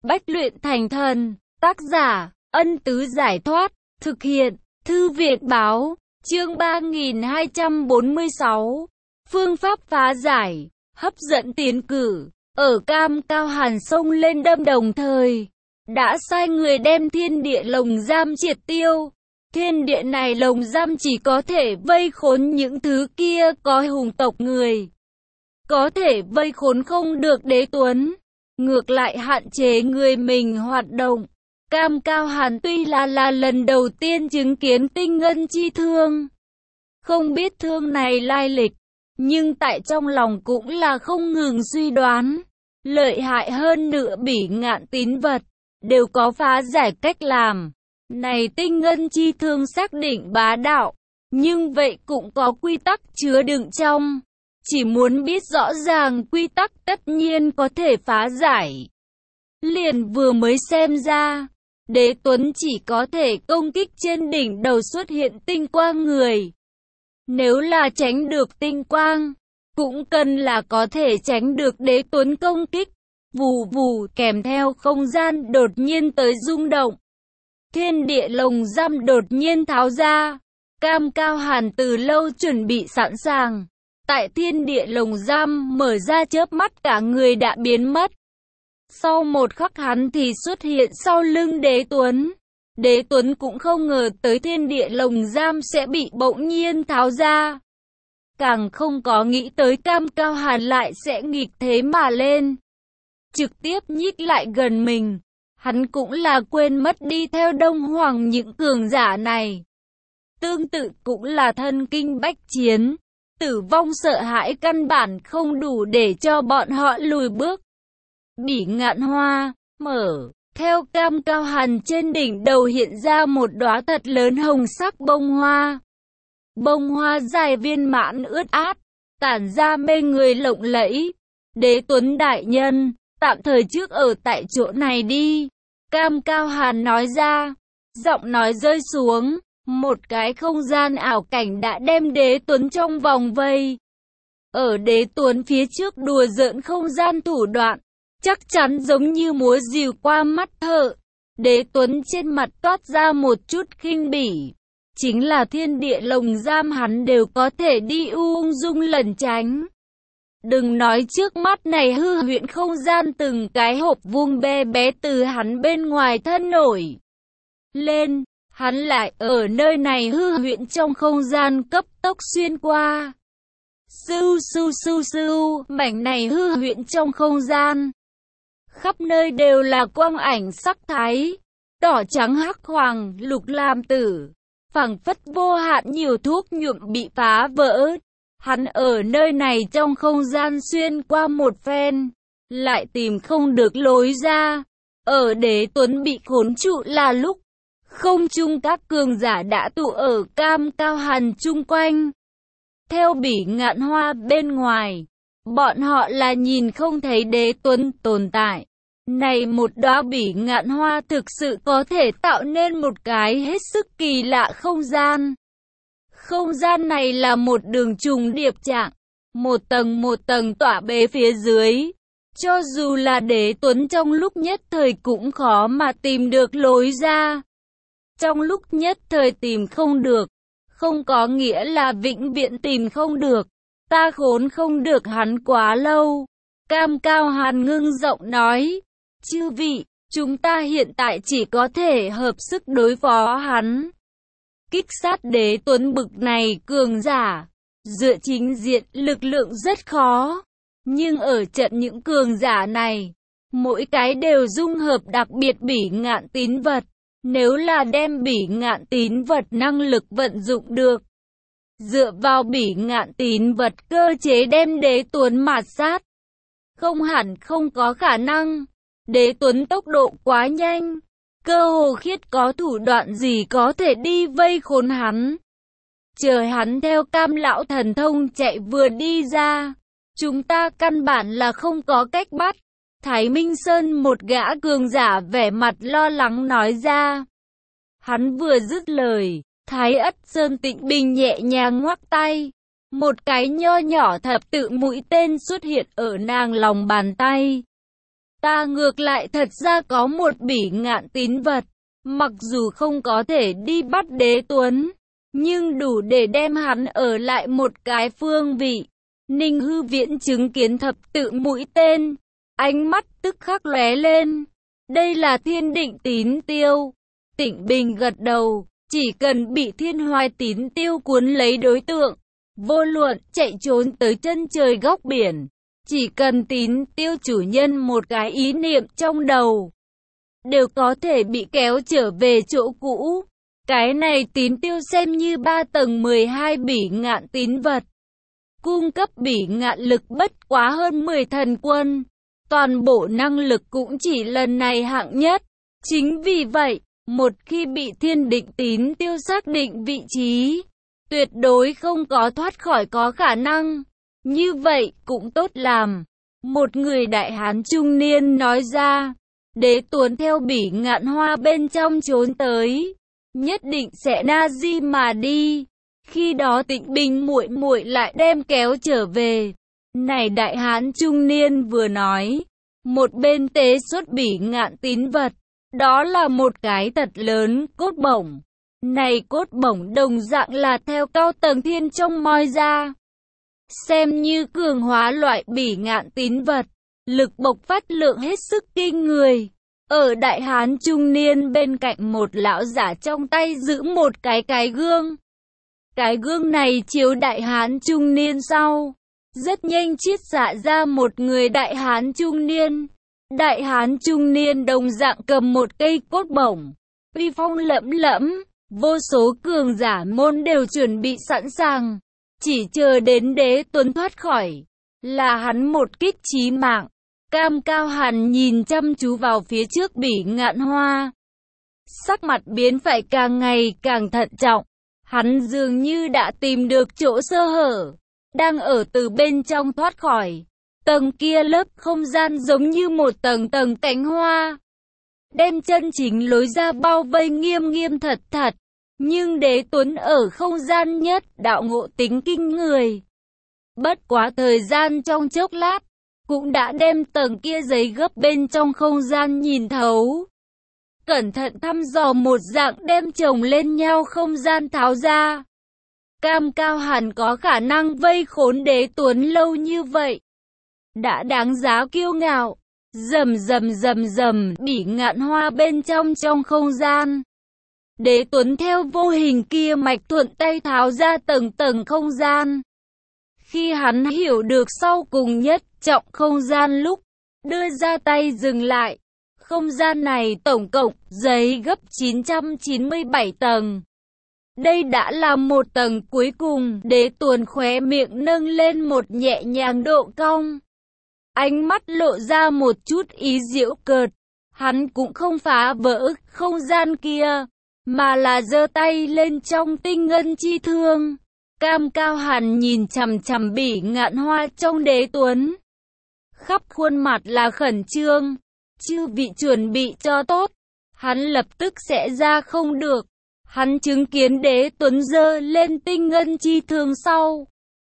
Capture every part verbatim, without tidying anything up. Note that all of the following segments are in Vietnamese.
Bách luyện thành thần. Tác giả, Ân Tứ Giải Thoát. Thực hiện, Thư Việt Báo. Chương ba nghìn hai trăm bốn mươi sáu. Phương pháp phá giải, hấp dẫn tiến cử. Ở Cam Cao Hàn xông lên đâm đồng thời, đã sai người đem thiên địa lồng giam triệt tiêu. Thiên địa này lồng giam chỉ có thể vây khốn những thứ kia có hùng tộc người. Có thể vây khốn không được Đế Tuấn. Ngược lại hạn chế người mình hoạt động. Cam Cao Hàn tuy là là lần đầu tiên chứng kiến tinh ngân chi thương. Không biết thương này lai lịch. Nhưng tại trong lòng cũng là không ngừng suy đoán. Lợi hại hơn nữa bỉ ngạn tín vật. Đều có phá giải cách làm. Này tinh ngân chi thương xác định bá đạo. Nhưng vậy cũng có quy tắc chứa đựng trong. Chỉ muốn biết rõ ràng quy tắc tất nhiên có thể phá giải. Liền vừa mới xem ra. Đế Tuấn chỉ có thể công kích trên đỉnh đầu xuất hiện tinh quang người. Nếu là tránh được tinh quang, cũng cần là có thể tránh được Đế Tuấn công kích. Vù vù kèm theo không gian đột nhiên tới rung động. Thiên địa lồng giam đột nhiên tháo ra. Cam Cao Hàn từ lâu chuẩn bị sẵn sàng. Tại thiên địa lồng giam mở ra chớp mắt cả người đã biến mất. Sau một khắc hắn thì xuất hiện sau lưng Đế Tuấn. Đế Tuấn cũng không ngờ tới thiên địa lồng giam sẽ bị bỗng nhiên tháo ra. Càng không có nghĩ tới Cam Cao Hàn lại sẽ nghịch thế mà lên. Trực tiếp nhích lại gần mình. Hắn cũng là quên mất đi theo Đông Hoàng những cường giả này. Tương tự cũng là thân kinh bách chiến. Tử vong sợ hãi căn bản không đủ để cho bọn họ lùi bước. Bỉ ngạn hoa, mở. Theo Cam Cao Hàn trên đỉnh đầu hiện ra một đóa thật lớn hồng sắc bông hoa. Bông hoa dài viên mãn ướt át, tản ra mê người lộng lẫy. Đế Tuấn đại nhân, tạm thời trước ở tại chỗ này đi. Cam Cao Hàn nói ra, giọng nói rơi xuống. Một cái không gian ảo cảnh đã đem Đế Tuấn trong vòng vây. Ở Đế Tuấn phía trước đùa giỡn không gian thủ đoạn, chắc chắn giống như múa rìu qua mắt thợ. Đế Tuấn trên mặt toát ra một chút khinh bỉ. Chính là thiên địa lồng giam hắn đều có thể đi ung dung lẩn tránh. Đừng nói trước mắt này hư huyễn không gian từng cái hộp vuông bé bé từ hắn bên ngoài thân nổi lên. Hắn lại ở nơi này hư huyễn trong không gian cấp tốc xuyên qua. Sưu sưu sưu sưu, mảnh này hư huyễn trong không gian. Khắp nơi đều là quang ảnh sắc thái. Đỏ trắng hắc hoàng, lục lam tử. Phảng phất vô hạn nhiều thuốc nhuộm bị phá vỡ. Hắn ở nơi này trong không gian xuyên qua một phen. Lại tìm không được lối ra. Ở Đế Tuấn bị khốn trụ là lúc. Không chung các cường giả đã tụ ở Cam Cao Hàn chung quanh. Theo bỉ ngạn hoa bên ngoài, bọn họ là nhìn không thấy Đế Tuấn tồn tại. Này một đóa bỉ ngạn hoa thực sự có thể tạo nên một cái hết sức kỳ lạ không gian. Không gian này là một đường trùng điệp trạng, một tầng một tầng tỏa bế phía dưới. Cho dù là Đế Tuấn trong lúc nhất thời cũng khó mà tìm được lối ra. Trong lúc nhất thời tìm không được, không có nghĩa là vĩnh viễn tìm không được. Ta khốn không được hắn quá lâu. Cam Cao Hàn ngưng giọng nói. Chư vị, chúng ta hiện tại chỉ có thể hợp sức đối phó hắn. Kích sát Đế Tuấn bực này cường giả. Dựa chính diện lực lượng rất khó. Nhưng ở trận những cường giả này, mỗi cái đều dung hợp đặc biệt bỉ ngạn tín vật. Nếu là đem bỉ ngạn tín vật năng lực vận dụng được, dựa vào bỉ ngạn tín vật cơ chế đem Đế Tuấn mạt sát, không hẳn không có khả năng. Đế Tuấn tốc độ quá nhanh, cơ hồ khiết có thủ đoạn gì có thể đi vây khốn hắn. Chờ hắn theo Cam lão thần thông chạy vừa đi ra, chúng ta căn bản là không có cách bắt. Thái Minh Sơn một gã cường giả vẻ mặt lo lắng nói ra. Hắn vừa dứt lời, Thái Ất Sơn Tịnh Bình nhẹ nhàng ngoắc tay. Một cái nho nhỏ thập tự mũi tên xuất hiện ở nàng lòng bàn tay. Ta ngược lại thật ra có một bỉ ngạn tín vật, mặc dù không có thể đi bắt Đế Tuấn, nhưng đủ để đem hắn ở lại một cái phương vị. Ninh Hư Viễn chứng kiến thập tự mũi tên, ánh mắt tức khắc lóe lên. Đây là thiên định tín tiêu. Tịnh Bình gật đầu, chỉ cần bị thiên hoài tín tiêu cuốn lấy đối tượng, vô luận chạy trốn tới chân trời góc biển, chỉ cần tín tiêu chủ nhân một cái ý niệm trong đầu, đều có thể bị kéo trở về chỗ cũ. Cái này tín tiêu xem như ba tầng mười hai bỉ ngạn tín vật, cung cấp bỉ ngạn lực bất quá hơn mười thần quân. Toàn bộ năng lực cũng chỉ lần này hạng nhất. Chính vì vậy, một khi bị thiên định tín tiêu xác định vị trí, tuyệt đối không có thoát khỏi có khả năng. Như vậy cũng tốt làm. Một người đại hán trung niên nói ra, Đế Tuấn theo bỉ ngạn hoa bên trong trốn tới, nhất định sẽ na di mà đi. Khi đó Tịnh Bình muội muội lại đem kéo trở về. Này đại hán trung niên vừa nói, một bên tế xuất bỉ ngạn tín vật, đó là một cái thật lớn cốt bổng. Này cốt bổng đồng dạng là theo cao tầng thiên trong moi ra, xem như cường hóa loại bỉ ngạn tín vật, lực bộc phát lượng hết sức kinh người. Ở đại hán trung niên bên cạnh một lão giả trong tay giữ một cái cái gương. Cái gương này chiếu đại hán trung niên sau, rất nhanh chiết xạ ra một người đại hán trung niên. Đại hán trung niên đồng dạng cầm một cây cốt bổng, uy phong lẫm lẫm, vô số cường giả môn đều chuẩn bị sẵn sàng, chỉ chờ đến Đế Tuấn thoát khỏi, là hắn một kích chí mạng. Cam Cao Hàn nhìn chăm chú vào phía trước bỉ ngạn hoa, sắc mặt biến phải càng ngày càng thận trọng. Hắn dường như đã tìm được chỗ sơ hở, đang ở từ bên trong thoát khỏi. Tầng kia lớp không gian giống như một tầng tầng cánh hoa, đem chân chính lối ra bao vây nghiêm nghiêm thật thật. Nhưng Đế Tuấn ở không gian nhất đạo ngộ tính kinh người. Bất quá thời gian trong chốc lát, cũng đã đem tầng kia giấy gấp bên trong không gian nhìn thấu. Cẩn thận thăm dò một dạng đem chồng lên nhau không gian tháo ra. Cam Cao Hàn có khả năng vây khốn Đế Tuấn lâu như vậy, đã đáng giá kiêu ngạo. Rầm rầm rầm rầm, bỉ ngạn hoa bên trong trong không gian. Đế Tuấn theo vô hình kia mạch thuận tay tháo ra tầng tầng không gian. Khi hắn hiểu được sau cùng nhất trọng không gian lúc, đưa ra tay dừng lại. Không gian này tổng cộng giấy gấp chín trăm chín mươi bảy tầng. Đây đã là một tầng cuối cùng. Đế Tuấn khóe miệng nâng lên một nhẹ nhàng độ cong, ánh mắt lộ ra một chút ý giễu cợt. Hắn cũng không phá vỡ không gian kia, mà là giơ tay lên trong tinh ngân chi thương. Cam Cao Hàn nhìn chằm chằm bỉ ngạn hoa trong Đế Tuấn, khắp khuôn mặt là khẩn trương. Chư vị chuẩn bị cho tốt, hắn lập tức sẽ ra không được. Hắn chứng kiến Đế Tuấn giơ lên tinh ngân chi thương sau,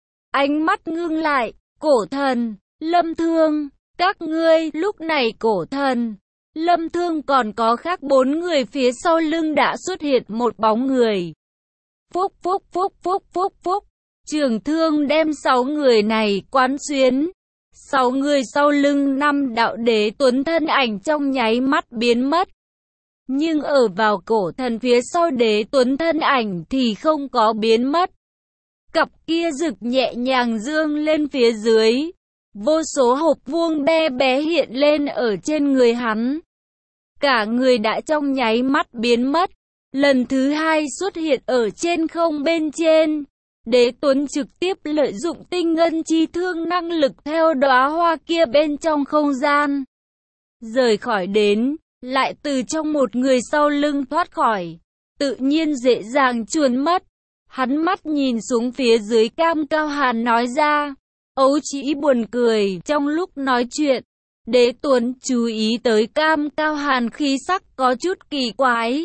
ánh mắt ngưng lại. Cổ Thần, Lâm Thương, các ngươi. Lúc này Cổ Thần, Lâm Thương còn có khác bốn người phía sau lưng đã xuất hiện một bóng người. Phúc phúc phúc phúc phúc phúc, trường thương đem sáu người này quán xuyến. Sáu người sau lưng năm đạo Đế Tuấn thân ảnh trong nháy mắt biến mất. Nhưng ở vào Cổ Thần phía sau Đế Tuấn thân ảnh thì không có biến mất. Cặp kia rực nhẹ nhàng dương lên phía dưới. Vô số hộp vuông bé bé hiện lên ở trên người hắn. Cả người đã trong nháy mắt biến mất. Lần thứ hai xuất hiện ở trên không bên trên. Đế Tuấn trực tiếp lợi dụng tinh ngân chi thương năng lực theo đóa hoa kia bên trong không gian, rời khỏi đến, lại từ trong một người sau lưng thoát khỏi, tự nhiên dễ dàng chuồn mất. Hắn mắt nhìn xuống phía dưới. Cam Cao Hàn nói ra, ấu trĩ buồn cười. Trong lúc nói chuyện, Đế Tuấn chú ý tới Cam Cao Hàn khí sắc có chút kỳ quái.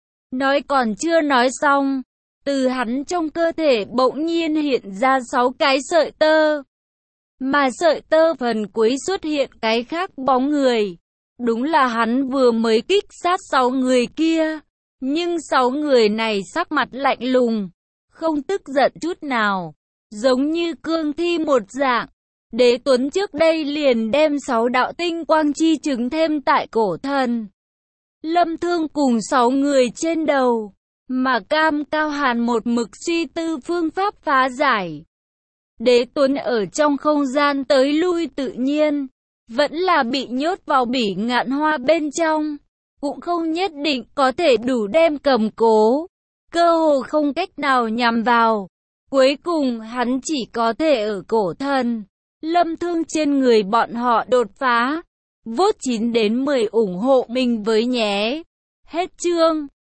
Nói còn chưa nói xong, từ hắn trong cơ thể bỗng nhiên hiện ra sáu cái sợi tơ. Mà sợi tơ phần cuối xuất hiện cái khác bóng người. Đúng là hắn vừa mới kích sát sáu người kia. Nhưng sáu người này sắc mặt lạnh lùng, không tức giận chút nào, giống như cương thi một dạng. Đế Tuấn trước đây liền đem sáu đạo tinh quang chi chứng thêm tại cổ thần Lâm Thương cùng sáu người trên đầu, mà Cam Cao Hàn một mực suy tư phương pháp phá giải. Đế Tuấn ở trong không gian tới lui tự nhiên, vẫn là bị nhốt vào bỉ ngạn hoa bên trong, cũng không nhất định có thể đủ đem cầm cố, cơ hồ không cách nào nhằm vào. Cuối cùng hắn chỉ có thể ở cổ thần Lâm Thương trên người bọn họ đột phá. Vote chín đến mười ủng hộ mình với nhé. Hết chương.